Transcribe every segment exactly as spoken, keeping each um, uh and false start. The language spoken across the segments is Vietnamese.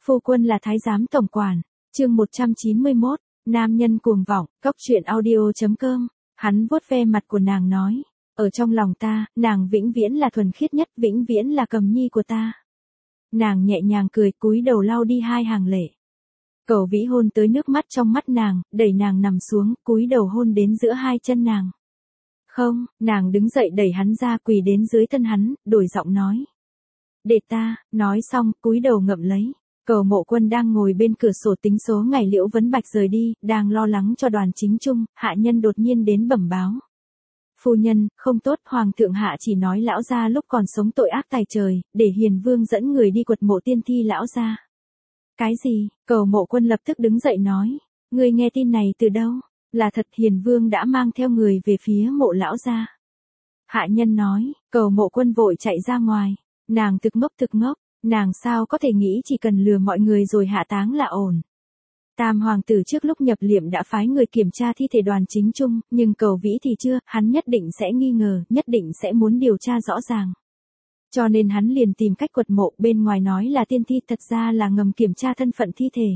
Phu quân là thái giám tổng quản. Chương một trăm chín mươi mốt, nam nhân cuồng vọng, cốc truyện audio chấm com. Hắn vuốt ve mặt của nàng nói, ở trong lòng ta, nàng vĩnh viễn là thuần khiết nhất, vĩnh viễn là cầm nhi của ta. Nàng nhẹ nhàng cười, cúi đầu lau đi hai hàng lệ. Cầu Vĩ hôn tới nước mắt trong mắt nàng, đẩy nàng nằm xuống, cúi đầu hôn đến giữa hai chân nàng. Không, nàng đứng dậy đẩy hắn ra, quỳ đến dưới thân hắn, đổi giọng nói. Để ta, nói xong, cúi đầu ngậm lấy. Cầu Mộ Quân đang ngồi bên cửa sổ tính số ngày Liễu Vấn Bạch rời đi, đang lo lắng cho Đoàn Chính Trung, hạ nhân đột nhiên đến bẩm báo. Phu nhân, không tốt, Hoàng thượng hạ chỉ nói lão gia lúc còn sống tội ác tày trời, để Hiền Vương dẫn người đi quật mộ tiên thi lão gia. Cái gì? Cầu Mộ Quân lập tức đứng dậy nói. Ngươi nghe tin này từ đâu? Là thật, Hiền Vương đã mang theo người về phía mộ lão gia. Hạ nhân nói, Cầu Mộ Quân vội chạy ra ngoài. Nàng thực ngốc thực ngốc, nàng sao có thể nghĩ chỉ cần lừa mọi người rồi hạ táng là ổn. Tam hoàng tử trước lúc nhập liệm đã phái người kiểm tra thi thể Đoàn Chính Trung, nhưng Cầu Vĩ thì chưa, hắn nhất định sẽ nghi ngờ, nhất định sẽ muốn điều tra rõ ràng. Cho nên hắn liền tìm cách quật mộ, bên ngoài nói là tiên thi, thật ra là ngầm kiểm tra thân phận thi thể.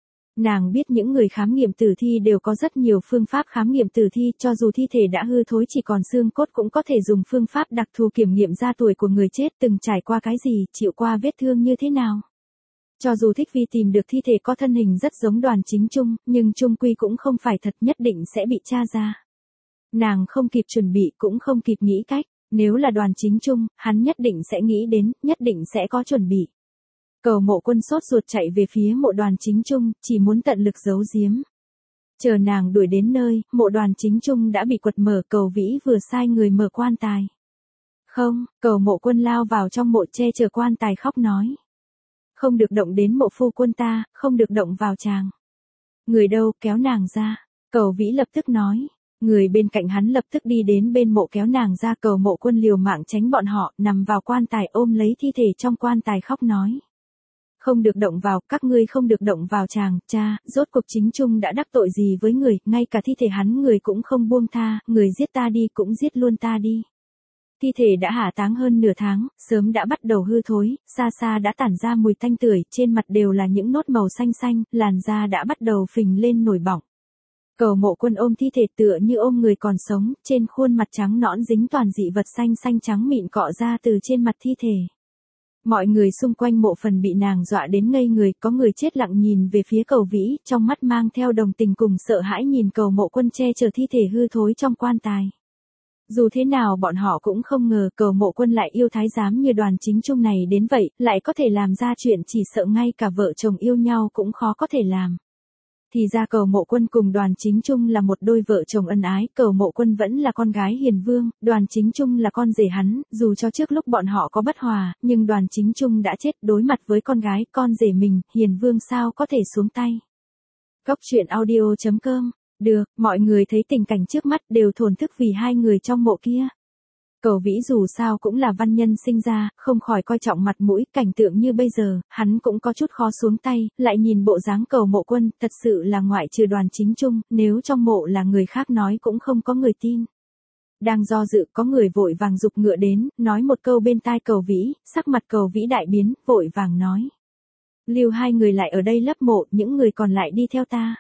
Nàng biết những người khám nghiệm tử thi đều có rất nhiều phương pháp khám nghiệm tử thi, cho dù thi thể đã hư thối chỉ còn xương cốt cũng có thể dùng phương pháp đặc thù kiểm nghiệm ra tuổi của người chết, từng trải qua cái gì, chịu qua vết thương như thế nào. Cho dù Thích Vi tìm được thi thể có thân hình rất giống Đoàn Chính Trung, nhưng chung quy cũng không phải thật, nhất định sẽ bị tra ra. Nàng không kịp chuẩn bị, cũng không kịp nghĩ cách, nếu là Đoàn Chính Trung, hắn nhất định sẽ nghĩ đến, nhất định sẽ có chuẩn bị. Cầu Mộ Quân sốt ruột chạy về phía mộ Đoàn Chính Trung, chỉ muốn tận lực giấu giếm. Chờ nàng đuổi đến nơi, mộ Đoàn Chính Trung đã bị quật mở, Cầu Vĩ vừa sai người mở quan tài. Không, Cầu Mộ Quân lao vào trong mộ che chở quan tài khóc nói. Không được động đến mộ phu quân ta, không được động vào chàng. Người đâu, kéo nàng ra. Cầu Vĩ lập tức nói. Người bên cạnh hắn lập tức đi đến bên mộ kéo nàng ra, Cầu Mộ Quân liều mạng tránh bọn họ, nằm vào quan tài ôm lấy thi thể trong quan tài khóc nói. Không được động vào, các ngươi không được động vào chàng, cha, rốt cuộc Chính Trung đã đắc tội gì với người, ngay cả thi thể hắn người cũng không buông tha, người giết ta đi cũng giết luôn ta đi. Thi thể đã hạ táng hơn nửa tháng, sớm đã bắt đầu hư thối, xa xa đã tản ra mùi tanh tưởi, trên mặt đều là những nốt màu xanh xanh, làn da đã bắt đầu phình lên nổi bỏng. Cầu Mộ Quân ôm thi thể tựa như ôm người còn sống, trên khuôn mặt trắng nõn dính toàn dị vật xanh xanh trắng mịn cọ ra từ trên mặt thi thể. Mọi người xung quanh mộ phần bị nàng dọa đến ngây người, có người chết lặng nhìn về phía Cầu Vĩ, trong mắt mang theo đồng tình cùng sợ hãi nhìn Cầu Mộ Quân che chở thi thể hư thối trong quan tài. Dù thế nào bọn họ cũng không ngờ Cầu Mộ Quân lại yêu thái giám như Đoàn Chính Trung này đến vậy, lại có thể làm ra chuyện chỉ sợ ngay cả vợ chồng yêu nhau cũng khó có thể làm. Thì ra Cầu Mộ Quân cùng Đoàn Chính Trung là một đôi vợ chồng ân ái, Cầu Mộ Quân vẫn là con gái Hiền Vương, Đoàn Chính Trung là con rể hắn, dù cho trước lúc bọn họ có bất hòa, nhưng Đoàn Chính Trung đã chết, đối mặt với con gái, con rể mình, Hiền Vương sao có thể xuống tay. Cốc truyện audio chấm com. Được, mọi người thấy tình cảnh trước mắt đều thổn thức vì hai người trong mộ kia. Cầu Vĩ dù sao cũng là văn nhân sinh ra, không khỏi coi trọng mặt mũi, cảnh tượng như bây giờ, hắn cũng có chút khó xuống tay, lại nhìn bộ dáng Cầu Mộ Quân, thật sự là ngoại trừ Đoàn Chính Trung, nếu trong mộ là người khác nói cũng không có người tin. Đang do dự, có người vội vàng giục ngựa đến, nói một câu bên tai Cầu Vĩ, sắc mặt Cầu Vĩ đại biến, vội vàng nói. Lưu hai người lại ở đây lấp mộ, những người còn lại đi theo ta.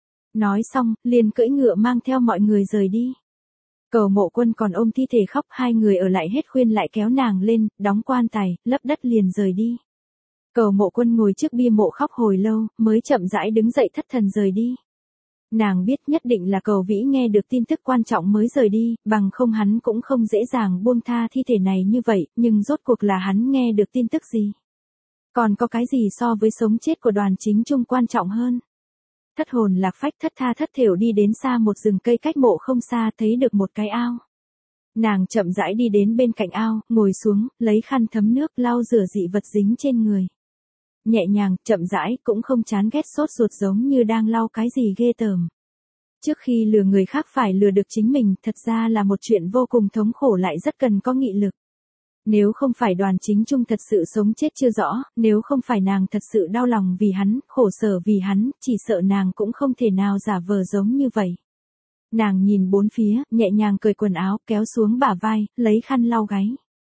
Nói xong, liền cưỡi ngựa mang theo mọi người rời đi. Cầu Mộ Quân còn ôm thi thể khóc, hai người ở lại hết khuyên lại kéo nàng lên, đóng quan tài, lấp đất liền rời đi. Cầu Mộ Quân ngồi trước bia mộ khóc hồi lâu, mới chậm rãi đứng dậy thất thần rời đi. Nàng biết nhất định là Cầu Vĩ nghe được tin tức quan trọng mới rời đi, bằng không hắn cũng không dễ dàng buông tha thi thể này như vậy, nhưng rốt cuộc là hắn nghe được tin tức gì. Còn có cái gì so với sống chết của Đoàn Chính Trung quan trọng hơn. Thất hồn lạc phách thất tha thất thểu đi đến xa một rừng cây cách mộ không xa, thấy được một cái ao. Nàng chậm rãi đi đến bên cạnh ao, ngồi xuống, lấy khăn thấm nước lau rửa dị vật dính trên người. Nhẹ nhàng, chậm rãi, cũng không chán ghét sốt ruột giống như đang lau cái gì ghê tởm. Trước khi lừa người khác phải lừa được chính mình, thật ra là một chuyện vô cùng thống khổ lại rất cần có nghị lực. Nếu không phải Đoàn Chính Trung thật sự sống chết chưa rõ, nếu không phải nàng thật sự đau lòng vì hắn, khổ sở vì hắn, chỉ sợ nàng cũng không thể nào giả vờ giống như vậy. Nàng nhìn bốn phía, nhẹ nhàng cởi quần áo, kéo xuống bả vai, lấy khăn lau gáy.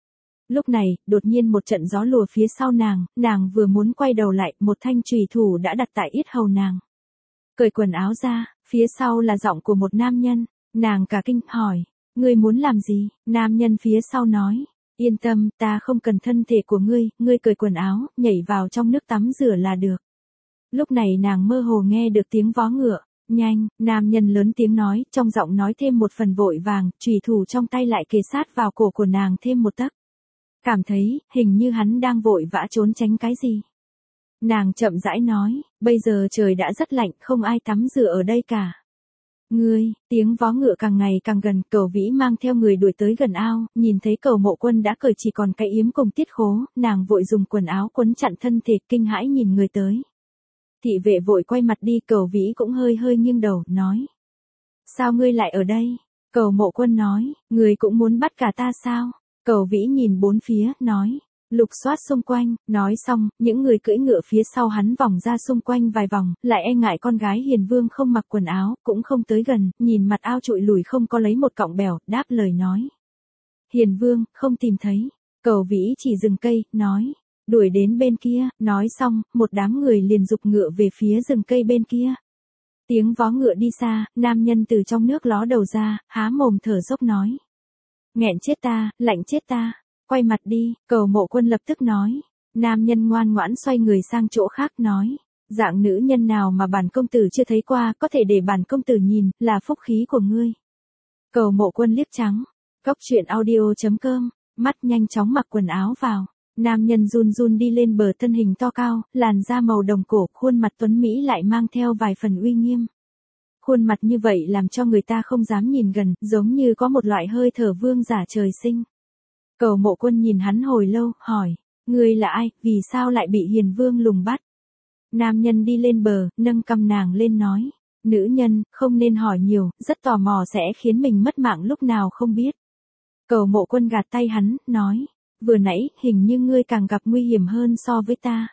Lúc này, đột nhiên một trận gió lùa phía sau nàng, nàng vừa muốn quay đầu lại, một thanh chùy thủ đã đặt tại yết hầu nàng. Cởi quần áo ra, phía sau là giọng của một nam nhân, nàng cả kinh, hỏi, ngươi muốn làm gì? Nam nhân phía sau nói, yên tâm, ta không cần thân thể của ngươi, ngươi cởi quần áo, nhảy vào trong nước tắm rửa là được. Lúc này nàng mơ hồ nghe được tiếng vó ngựa, nhanh, nam nhân lớn tiếng nói, trong giọng nói thêm một phần vội vàng, chùy thủ trong tay lại kề sát vào cổ của nàng thêm một tấc. Cảm thấy, hình như hắn đang vội vã trốn tránh cái gì. Nàng chậm rãi nói, bây giờ trời đã rất lạnh, không ai tắm rửa ở đây cả. Ngươi, tiếng vó ngựa càng ngày càng gần, Cẩu Vĩ mang theo người đuổi tới gần ao, nhìn thấy Cẩu Mộ Quân đã cởi chỉ còn cái yếm cùng tiết khố, nàng vội dùng quần áo quấn chặn thân thể, kinh hãi nhìn người tới. Thị vệ vội quay mặt đi, Cẩu Vĩ cũng hơi hơi nghiêng đầu, nói. Sao ngươi lại ở đây? Cẩu Mộ Quân nói, ngươi cũng muốn bắt cả ta sao? Cẩu Vĩ nhìn bốn phía, nói. Lục soát xung quanh, nói xong, những người cưỡi ngựa phía sau hắn vòng ra xung quanh vài vòng, lại e ngại con gái Hiền Vương không mặc quần áo, cũng không tới gần, nhìn mặt ao trụi lùi không có lấy một cọng bèo, đáp lời nói. Hiền Vương, không tìm thấy. Cẩu Vĩ chỉ dừng cây, nói. Đuổi đến bên kia, nói xong, một đám người liền giục ngựa về phía rừng cây bên kia. Tiếng vó ngựa đi xa, nam nhân từ trong nước ló đầu ra, há mồm thở dốc nói. Nghẹn chết ta, lạnh chết ta. Quay mặt đi, Cẩu Mộ Quân lập tức nói. Nam nhân ngoan ngoãn xoay người sang chỗ khác nói. Dạng nữ nhân nào mà bản công tử chưa thấy qua, có thể để bản công tử nhìn, là phúc khí của ngươi. Cẩu Mộ Quân liếc trắng. Cốc truyện audio chấm com, mắt nhanh chóng mặc quần áo vào. Nam nhân run run đi lên bờ, thân hình to cao, làn da màu đồng cổ, khuôn mặt tuấn Mỹ lại mang theo vài phần uy nghiêm. Khuôn mặt như vậy làm cho người ta không dám nhìn gần, giống như có một loại hơi thở vương giả trời sinh. Cẩu Mộ Quân nhìn hắn hồi lâu, hỏi, ngươi là ai, vì sao lại bị Hiền Vương lùng bắt? Nam nhân đi lên bờ, nâng cằm nàng lên nói, nữ nhân, không nên hỏi nhiều, rất tò mò sẽ khiến mình mất mạng lúc nào không biết. Cẩu Mộ Quân gạt tay hắn, nói, vừa nãy, hình như ngươi càng gặp nguy hiểm hơn so với ta.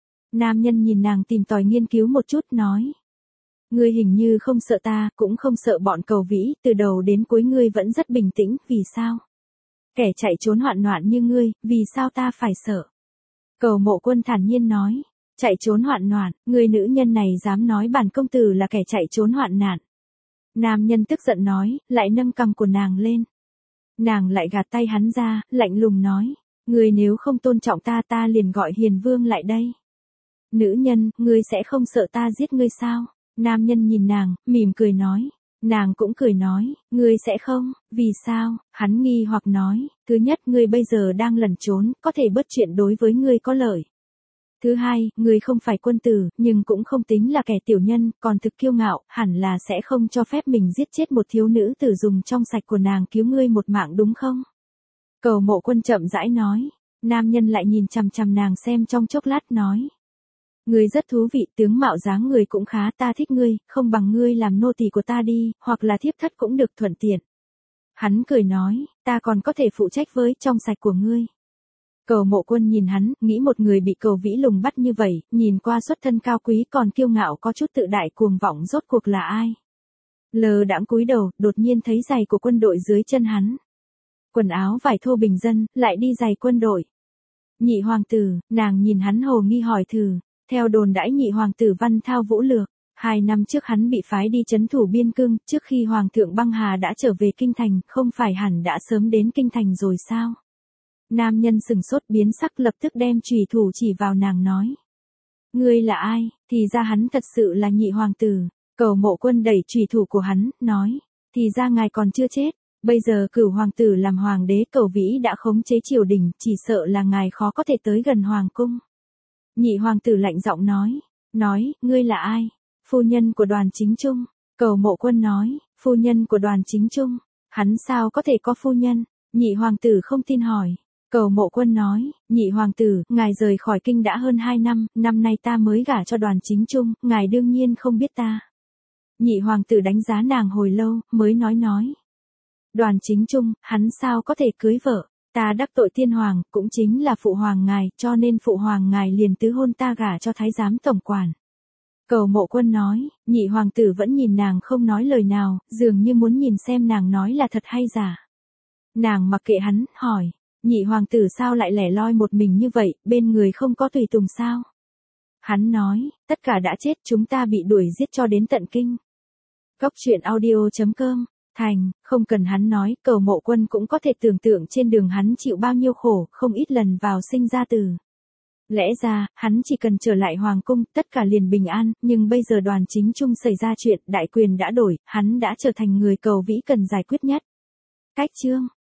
Nam nhân nhìn nàng tìm tòi nghiên cứu một chút, nói, ngươi hình như không sợ ta, cũng không sợ bọn Cẩu Vĩ, từ đầu đến cuối ngươi vẫn rất bình tĩnh, vì sao? Kẻ chạy trốn hoạn loạn như ngươi, vì sao ta phải sợ? Cẩu Mộ Quân thản nhiên nói, chạy trốn hoạn loạn, người nữ nhân này dám nói bản công tử là kẻ chạy trốn hoạn nạn. Nam nhân tức giận nói, lại nâng cằm của nàng lên. Nàng lại gạt tay hắn ra, lạnh lùng nói, ngươi nếu không tôn trọng ta ta liền gọi Hiền Vương lại đây. Nữ nhân, ngươi sẽ không sợ ta giết ngươi sao? Nam nhân nhìn nàng, mỉm cười nói. Nàng cũng cười nói, ngươi sẽ không, vì sao? Hắn nghi hoặc nói, thứ nhất ngươi bây giờ đang lẩn trốn, có thể bớt chuyện đối với ngươi có lợi. Thứ hai, ngươi không phải quân tử, nhưng cũng không tính là kẻ tiểu nhân, còn thực kiêu ngạo, hẳn là sẽ không cho phép mình giết chết một thiếu nữ tử dùng trong sạch của nàng cứu ngươi một mạng đúng không? Cẩu Mộ Quân chậm rãi nói, nam nhân lại nhìn chằm chằm nàng xem trong chốc lát nói. Ngươi rất thú vị, tướng mạo dáng người cũng khá, ta thích ngươi, không bằng ngươi làm nô tỳ của ta đi, hoặc là thiếp thất cũng được thuận tiện. Hắn cười nói, ta còn có thể phụ trách với trong sạch của ngươi. Cẩu Mộ Quân nhìn hắn, nghĩ một người bị Cẩu Vĩ lùng bắt như vậy, nhìn qua xuất thân cao quý còn kiêu ngạo có chút tự đại cuồng vọng rốt cuộc là ai. Lờ đãng cúi đầu, đột nhiên thấy giày của quân đội dưới chân hắn. Quần áo vải thô bình dân, lại đi giày quân đội. Nhị hoàng tử, nàng nhìn hắn hồ nghi hỏi thử. Theo đồn đãi nhị hoàng tử văn thao vũ lược, hai năm trước hắn bị phái đi trấn thủ biên cương, trước khi hoàng thượng băng hà đã trở về kinh thành, không phải hẳn đã sớm đến kinh thành rồi sao? Nam nhân sừng sốt biến sắc lập tức đem chùy thủ chỉ vào nàng nói. Ngươi là ai? Thì ra hắn thật sự là nhị hoàng tử. Cẩu Mộ Quân đẩy chùy thủ của hắn, nói. Thì ra ngài còn chưa chết. Bây giờ cửu hoàng tử làm hoàng đế, Cẩu Vĩ đã khống chế triều đình, chỉ sợ là ngài khó có thể tới gần hoàng cung. Nhị hoàng tử lạnh giọng nói. Nói, ngươi là ai? Phu nhân của Đoàn Chính Trung. Cẩu Mộ Quân nói, phu nhân của Đoàn Chính Trung. Hắn sao có thể có phu nhân? Nhị hoàng tử không tin hỏi. Cẩu Mộ Quân nói, nhị hoàng tử, ngài rời khỏi kinh đã hơn hai năm, năm nay ta mới gả cho Đoàn Chính Trung, ngài đương nhiên không biết ta. Nhị hoàng tử đánh giá nàng hồi lâu, mới nói nói. Đoàn Chính Trung, hắn sao có thể cưới vợ? Ta đắc tội thiên hoàng, cũng chính là phụ hoàng ngài, cho nên phụ hoàng ngài liền tứ hôn ta gả cho thái giám tổng quản. Cẩu Mộ Quân nói, nhị hoàng tử vẫn nhìn nàng không nói lời nào, dường như muốn nhìn xem nàng nói là thật hay giả. Nàng mặc kệ hắn, hỏi, Nhị hoàng tử sao lại lẻ loi một mình như vậy, bên người không có tùy tùng sao? Hắn nói, tất cả đã chết, chúng ta bị đuổi giết cho đến tận kinh. Góc truyện audio chấm com, thành, không cần hắn nói, Cầu Mộ Quân cũng có thể tưởng tượng trên đường hắn chịu bao nhiêu khổ, không ít lần vào sinh ra tử. Lẽ ra, hắn chỉ cần trở lại hoàng cung, tất cả liền bình an, nhưng bây giờ Đoàn Chính Trung xảy ra chuyện, đại quyền đã đổi, hắn đã trở thành người Cầu Vĩ cần giải quyết nhất. Cách chương